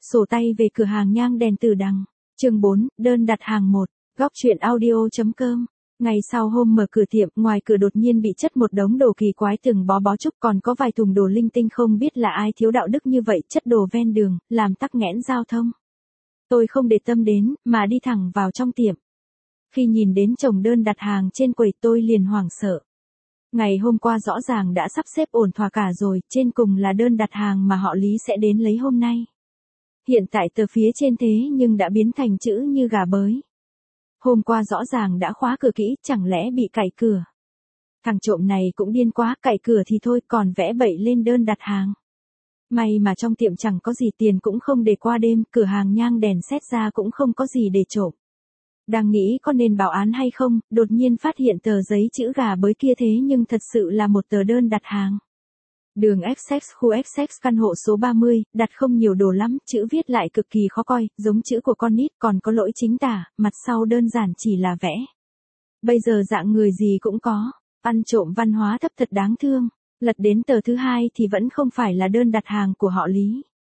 Sổ tay về cửa hàng nhang đèn Từ Đằng. Chương 4, đơn đặt hàng 1. Góc truyện audio.com. Ngày sau hôm mở cửa tiệm, ngoài cửa đột nhiên bị chất một đống đồ kỳ quái từng bó trúc, còn có vài thùng đồ linh tinh không biết là ai thiếu đạo đức như vậy chất đồ ven đường, làm tắc nghẽn giao thông. Tôi không để tâm đến, mà đi thẳng vào trong tiệm. Khi nhìn đến chồng đơn đặt hàng trên quầy tôi liền hoảng sợ. Ngày hôm qua rõ ràng đã sắp xếp ổn thỏa cả rồi, trên cùng là đơn đặt hàng mà họ Lý sẽ đến lấy hôm nay. Hiện tại tờ phía trên thế nhưng đã biến thành chữ như gà bới. Hôm qua rõ ràng đã khóa cửa kỹ, chẳng lẽ bị cậy cửa. Thằng trộm này cũng điên quá, cậy cửa thì thôi còn vẽ bậy lên đơn đặt hàng. May mà trong tiệm chẳng có gì, tiền cũng không để qua đêm, cửa hàng nhang đèn xét ra cũng không có gì để trộm. Đang nghĩ có nên báo án hay không, đột nhiên phát hiện tờ giấy chữ gà bới kia thế nhưng thật sự là một tờ đơn đặt hàng. Đường Essex, khu Essex, căn hộ số 30, đặt không nhiều đồ lắm, chữ viết lại cực kỳ khó coi, giống chữ của con nít, còn có lỗi chính tả, mặt sau đơn giản chỉ là vẽ. Bây giờ dạng người gì cũng có, ăn trộm văn hóa thấp thật đáng thương. Lật đến tờ thứ hai thì vẫn không phải là đơn đặt hàng của họ Lý.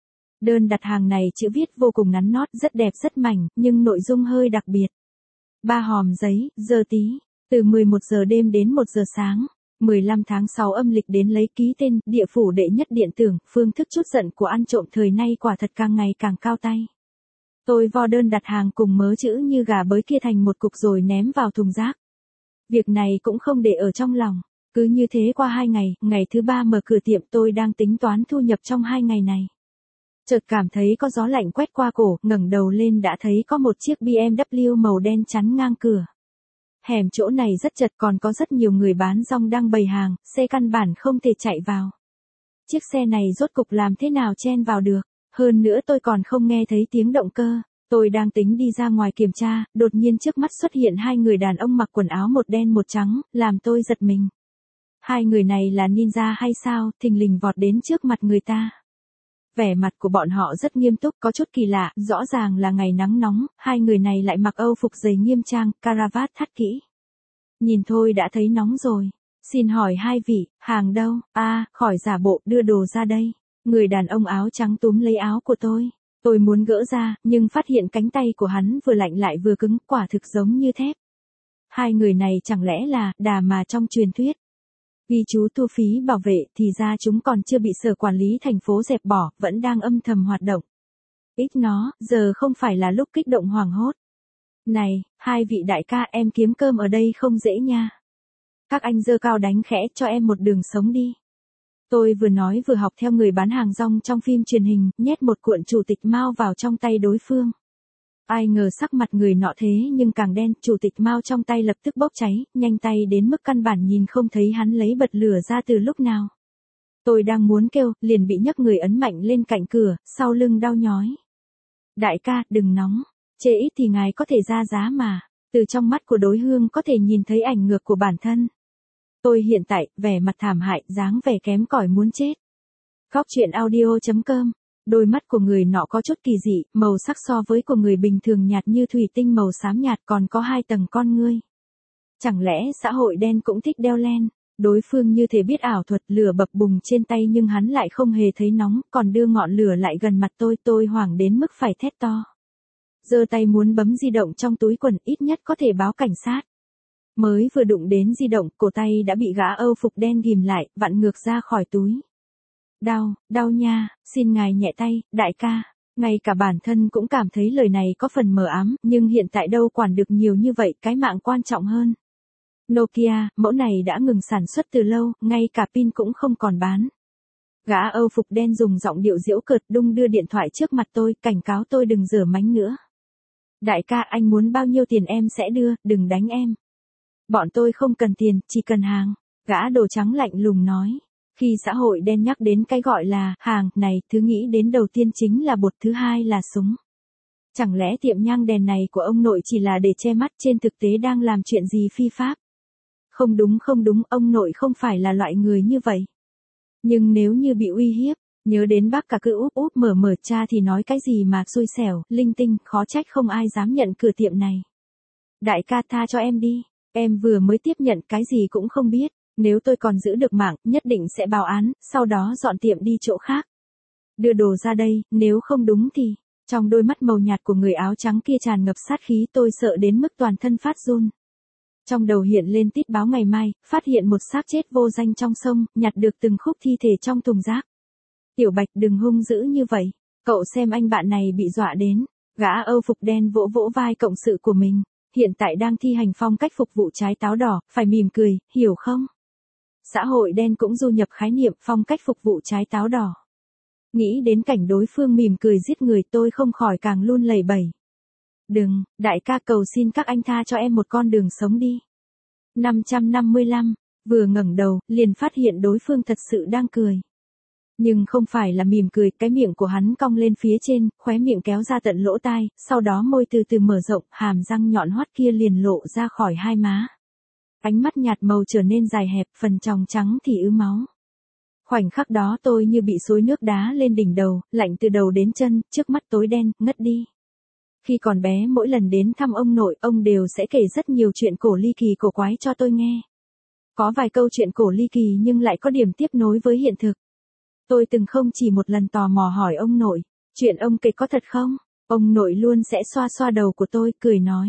Đơn đặt hàng này chữ viết vô cùng ngắn nót, rất đẹp rất mảnh, nhưng nội dung hơi đặc biệt. 3 hòm giấy, giờ tí, từ 11 giờ đêm đến 1 giờ sáng. 15 tháng 6 âm lịch đến lấy ký tên, địa phủ đệ nhất điện tưởng, phương thức chút giận của ăn trộm thời nay quả thật càng ngày càng cao tay. Tôi vo đơn đặt hàng cùng mớ chữ như gà bới kia thành một cục rồi ném vào thùng rác. Việc này cũng không để ở trong lòng, cứ như thế qua 2 ngày, ngày thứ 3 mở cửa tiệm tôi đang tính toán thu nhập trong 2 ngày này. Chợt cảm thấy có gió lạnh quét qua cổ, ngẩng đầu lên đã thấy có một chiếc BMW màu đen chắn ngang cửa. Hẻm chỗ này rất chật, còn có rất nhiều người bán rong đang bày hàng, xe căn bản không thể chạy vào. Chiếc xe này rốt cục làm thế nào chen vào được, hơn nữa tôi còn không nghe thấy tiếng động cơ. Tôi đang tính đi ra ngoài kiểm tra, đột nhiên trước mắt xuất hiện 2 người đàn ông mặc quần áo một đen một trắng, làm tôi giật mình. 2 người này là ninja hay sao, thình lình vọt đến trước mặt người ta. Vẻ mặt của bọn họ rất nghiêm túc, có chút kỳ lạ, rõ ràng là ngày nắng nóng, 2 người này lại mặc âu phục dày nghiêm trang, caravat thắt kỹ. Nhìn thôi đã thấy nóng rồi. Xin hỏi 2 vị, hàng đâu? Khỏi giả bộ, đưa đồ ra đây. Người đàn ông áo trắng túm lấy áo của tôi. Tôi muốn gỡ ra, nhưng phát hiện cánh tay của hắn vừa lạnh lại vừa cứng, quả thực giống như thép. 2 người này chẳng lẽ là đà mà trong truyền thuyết. Ghi chú thu phí bảo vệ thì ra chúng còn chưa bị sở quản lý thành phố dẹp bỏ, vẫn đang âm thầm hoạt động. Ít nó, giờ không phải là lúc kích động hoảng hốt. Này, 2 vị đại ca, em kiếm cơm ở đây không dễ nha. Các anh giơ cao đánh khẽ, cho em một đường sống đi. Tôi vừa nói vừa học theo người bán hàng rong trong phim truyền hình, nhét một cuộn chủ tịch Mao vào trong tay đối phương. Ai ngờ sắc mặt người nọ thế nhưng càng đen, chủ tịch Mao trong tay lập tức bốc cháy, nhanh tay đến mức căn bản nhìn không thấy hắn lấy bật lửa ra từ lúc nào. Tôi đang muốn kêu, liền bị nhấc người ấn mạnh lên cạnh cửa, sau lưng đau nhói. Đại ca, đừng nóng, chê ít thì ngài có thể ra giá mà. Từ trong mắt của đối phương có thể nhìn thấy ảnh ngược của bản thân. Tôi hiện tại, vẻ mặt thảm hại, dáng vẻ kém cỏi muốn chết. Góc truyện audio.com. Đôi mắt của người nọ có chút kỳ dị, màu sắc so với của người bình thường nhạt như thủy tinh màu xám nhạt, còn có 2 tầng con ngươi. Chẳng lẽ xã hội đen cũng thích đeo len? Đối phương như thể biết ảo thuật, lửa bập bùng trên tay nhưng hắn lại không hề thấy nóng, còn đưa ngọn lửa lại gần mặt tôi hoảng đến mức phải thét to. Giơ tay muốn bấm di động trong túi quần, ít nhất có thể báo cảnh sát. Mới vừa đụng đến di động, cổ tay đã bị gã âu phục đen ghim lại, vặn ngược ra khỏi túi. Đau nha, xin ngài nhẹ tay, đại ca. Ngay cả bản thân cũng cảm thấy lời này có phần mờ ám, nhưng hiện tại đâu quản được nhiều như vậy, cái mạng quan trọng hơn. Nokia, mẫu này đã ngừng sản xuất từ lâu, ngay cả pin cũng không còn bán. Gã âu phục đen dùng giọng điệu giễu cợt đung đưa điện thoại trước mặt tôi, cảnh cáo tôi đừng giở mánh nữa. Đại ca, anh muốn bao nhiêu tiền em sẽ đưa, đừng đánh em. Bọn tôi không cần tiền, chỉ cần hàng. Gã đồ trắng lạnh lùng nói. Khi xã hội đen nhắc đến cái gọi là hàng này, thứ nghĩ đến đầu tiên chính là bột, thứ hai là súng. Chẳng lẽ tiệm nhang đèn này của ông nội chỉ là để che mắt, trên thực tế đang làm chuyện gì phi pháp? Không đúng, ông nội không phải là loại người như vậy. Nhưng nếu như bị uy hiếp, nhớ đến bác cả cứ úp mở cha thì nói cái gì mà xui xẻo, linh tinh, khó trách không ai dám nhận cửa tiệm này. Đại ca tha cho em đi, em vừa mới tiếp nhận cái gì cũng không biết. Nếu tôi còn giữ được mạng, nhất định sẽ báo án, sau đó dọn tiệm đi chỗ khác. Đưa đồ ra đây, nếu không đúng thì... Trong đôi mắt màu nhạt của người áo trắng kia tràn ngập sát khí, tôi sợ đến mức toàn thân phát run. Trong đầu hiện lên tít báo ngày mai, phát hiện một xác chết vô danh trong sông, nhặt được từng khúc thi thể trong thùng rác. Tiểu Bạch đừng hung dữ như vậy, cậu xem anh bạn này bị dọa đến. Gã Âu phục đen vỗ vỗ vai cộng sự của mình, hiện tại đang thi hành phong cách phục vụ trái táo đỏ, phải mỉm cười, hiểu không? Xã hội đen cũng du nhập khái niệm phong cách phục vụ trái táo đỏ. Nghĩ đến cảnh đối phương mỉm cười giết người, tôi không khỏi càng run lẩy bẩy. Đừng, đại ca cầu xin các anh tha cho em một con đường sống đi. 555, vừa ngẩng đầu, liền phát hiện đối phương thật sự đang cười. Nhưng không phải là mỉm cười, cái miệng của hắn cong lên phía trên, khóe miệng kéo ra tận lỗ tai, sau đó môi từ từ mở rộng, hàm răng nhọn hoắt kia liền lộ ra khỏi hai má. Ánh mắt nhạt màu trở nên dài hẹp, phần tròng trắng thì ứ máu. Khoảnh khắc đó tôi như bị xối nước đá lên đỉnh đầu, lạnh từ đầu đến chân, trước mắt tối đen, ngất đi. Khi còn bé mỗi lần đến thăm ông nội, ông đều sẽ kể rất nhiều chuyện cổ ly kỳ cổ quái cho tôi nghe. Có vài câu chuyện cổ ly kỳ nhưng lại có điểm tiếp nối với hiện thực. Tôi từng không chỉ một lần tò mò hỏi ông nội, chuyện ông kể có thật không? Ông nội luôn sẽ xoa xoa đầu của tôi, cười nói.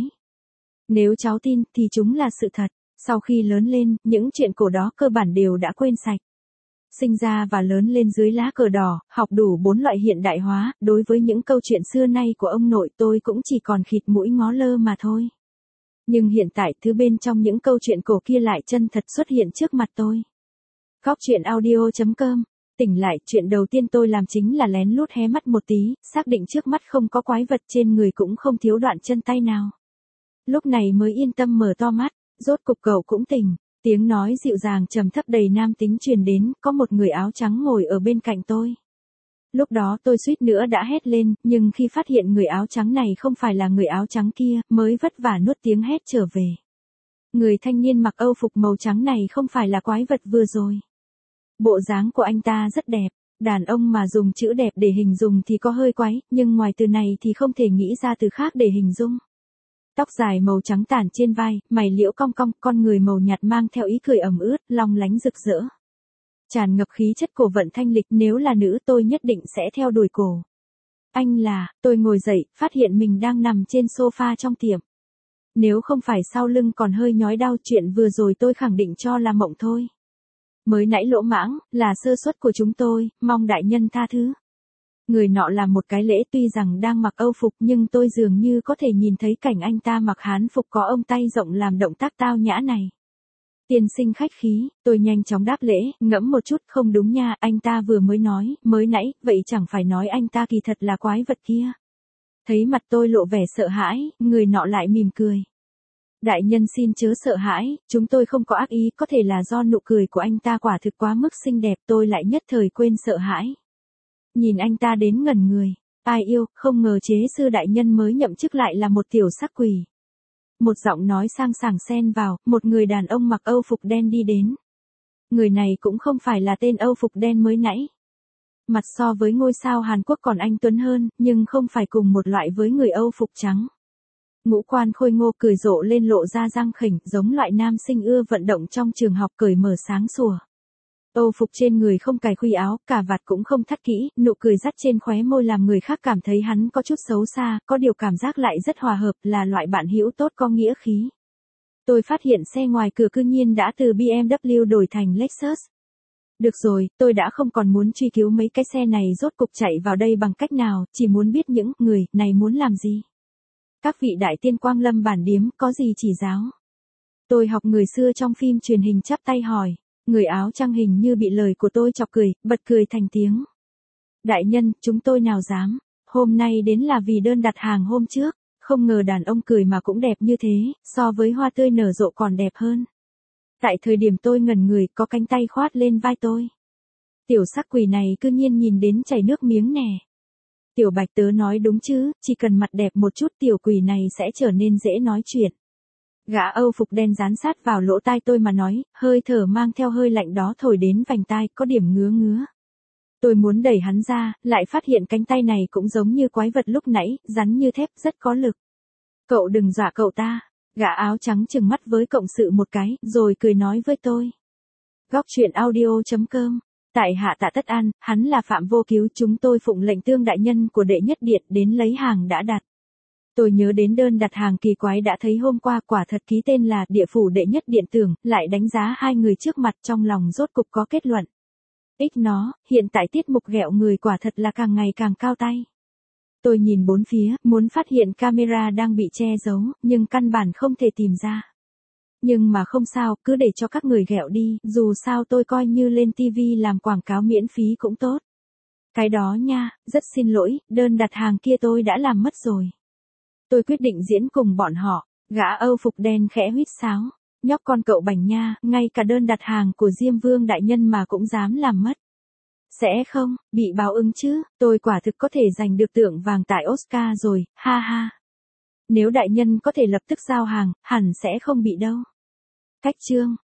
Nếu cháu tin thì chúng là sự thật. Sau khi lớn lên, những chuyện cổ đó cơ bản đều đã quên sạch. Sinh ra và lớn lên dưới lá cờ đỏ, học đủ 4 loại hiện đại hóa, đối với những câu chuyện xưa nay của ông nội tôi cũng chỉ còn khịt mũi ngó lơ mà thôi. Nhưng hiện tại thứ bên trong những câu chuyện cổ kia lại chân thật xuất hiện trước mặt tôi. Góc truyện audio.com. Tỉnh lại, chuyện đầu tiên tôi làm chính là lén lút hé mắt một tí, xác định trước mắt không có quái vật, trên người cũng không thiếu đoạn chân tay nào. Lúc này mới yên tâm mở to mắt, rốt cục cậu cũng tỉnh. Tiếng nói dịu dàng trầm thấp đầy nam tính truyền đến, có một người áo trắng ngồi ở bên cạnh tôi. Lúc đó tôi suýt nữa đã hét lên, nhưng khi phát hiện người áo trắng này không phải là người áo trắng kia, mới vất vả nuốt tiếng hét trở về. Người thanh niên mặc âu phục màu trắng này không phải là quái vật vừa rồi. Bộ dáng của anh ta rất đẹp, đàn ông mà dùng chữ đẹp để hình dung thì có hơi quái, nhưng ngoài từ này thì không thể nghĩ ra từ khác để hình dung. Tóc dài màu trắng tản trên vai, mày liễu cong cong, con người màu nhạt mang theo ý cười ẩm ướt, long lánh rực rỡ. Tràn ngập khí chất cổ vận thanh lịch, nếu là nữ tôi nhất định sẽ theo đuổi cổ. Anh là, tôi ngồi dậy, phát hiện mình đang nằm trên sofa trong tiệm. Nếu không phải sau lưng còn hơi nhói đau, chuyện vừa rồi tôi khẳng định cho là mộng thôi. Mới nãy lỗ mãng, là sơ suất của chúng tôi, mong đại nhân tha thứ. Người nọ làm một cái lễ, tuy rằng đang mặc âu phục nhưng tôi dường như có thể nhìn thấy cảnh anh ta mặc hán phục có ông tay rộng làm động tác tao nhã này. Tiên sinh khách khí, tôi nhanh chóng đáp lễ, ngẫm một chút, không đúng nha, anh ta vừa mới nói, mới nãy, vậy chẳng phải nói anh ta kỳ thật là quái vật kia. Thấy mặt tôi lộ vẻ sợ hãi, người nọ lại mỉm cười. Đại nhân xin chớ sợ hãi, chúng tôi không có ác ý, có thể là do nụ cười của anh ta quả thực quá mức xinh đẹp, tôi lại nhất thời quên sợ hãi. Nhìn anh ta đến ngẩn người, ai yêu, không ngờ chế sư đại nhân mới nhậm chức lại là một tiểu sắc quỷ. Một giọng nói sang sảng xen vào, một người đàn ông mặc âu phục đen đi đến. Người này cũng không phải là tên âu phục đen mới nãy. Mặt so với ngôi sao Hàn Quốc còn anh tuấn hơn, nhưng không phải cùng một loại với người âu phục trắng. Ngũ quan khôi ngô, cười rộ lên lộ ra răng khỉnh, giống loại nam sinh ưa vận động trong trường học, cởi mở sáng sủa. Âu phục trên người không cài khuy áo, cà vạt cũng không thắt kỹ, nụ cười dắt trên khóe môi làm người khác cảm thấy hắn có chút xấu xa, có điều cảm giác lại rất hòa hợp, là loại bạn hữu tốt có nghĩa khí. Tôi phát hiện xe ngoài cửa cư nhiên đã từ BMW đổi thành Lexus. Được rồi, tôi đã không còn muốn truy cứu mấy cái xe này rốt cục chạy vào đây bằng cách nào, chỉ muốn biết những người này muốn làm gì. Các vị đại tiên quang lâm bản điếm, có gì chỉ giáo? Tôi học người xưa trong phim truyền hình chắp tay hỏi. Người áo trắng hình như bị lời của tôi chọc cười, bật cười thành tiếng. Đại nhân, chúng tôi nào dám, hôm nay đến là vì đơn đặt hàng hôm trước, không ngờ đàn ông cười mà cũng đẹp như thế, so với hoa tươi nở rộ còn đẹp hơn. Tại thời điểm tôi ngẩn người, có cánh tay khoát lên vai tôi. Tiểu sắc quỷ này cư nhiên nhìn đến chảy nước miếng nè. Tiểu Bạch tớ nói đúng chứ, chỉ cần mặt đẹp một chút tiểu quỷ này sẽ trở nên dễ nói chuyện. Gã âu phục đen dán sát vào lỗ tai tôi mà nói, hơi thở mang theo hơi lạnh đó thổi đến vành tai, có điểm ngứa ngứa. Tôi muốn đẩy hắn ra, lại phát hiện cánh tay này cũng giống như quái vật lúc nãy, rắn như thép, rất có lực. Cậu đừng dọa cậu ta. Gã áo trắng trừng mắt với cộng sự một cái, rồi cười nói với tôi. Góc truyện audio.com Tại hạ Tạ Tất An, hắn là Phạm Vô Cứu, chúng tôi phụng lệnh Tương đại nhân của Đệ Nhất Điện đến lấy hàng đã đặt. Tôi nhớ đến đơn đặt hàng kỳ quái đã thấy hôm qua, quả thật ký tên là Địa phủ Đệ Nhất Điện tưởng, lại đánh giá hai người trước mặt, trong lòng rốt cục có kết luận. Nó, hiện tại tiết mục ghẹo người quả thật là càng ngày càng cao tay. Tôi nhìn bốn phía, muốn phát hiện camera đang bị che giấu, nhưng căn bản không thể tìm ra. Nhưng mà không sao, cứ để cho các người ghẹo đi, dù sao tôi coi như lên TV làm quảng cáo miễn phí cũng tốt. Cái đó nha, rất xin lỗi, đơn đặt hàng kia tôi đã làm mất rồi. Tôi quyết định diễn cùng bọn họ, gã Âu phục đen khẽ huýt sáo. Nhóc con cậu bảnh nha, ngay cả đơn đặt hàng của Diêm Vương đại nhân mà cũng dám làm mất. Sẽ không, bị báo ứng chứ, tôi quả thực có thể giành được tượng vàng tại Oscar rồi, ha ha. Nếu đại nhân có thể lập tức giao hàng, hẳn sẽ không bị đâu. Cách chương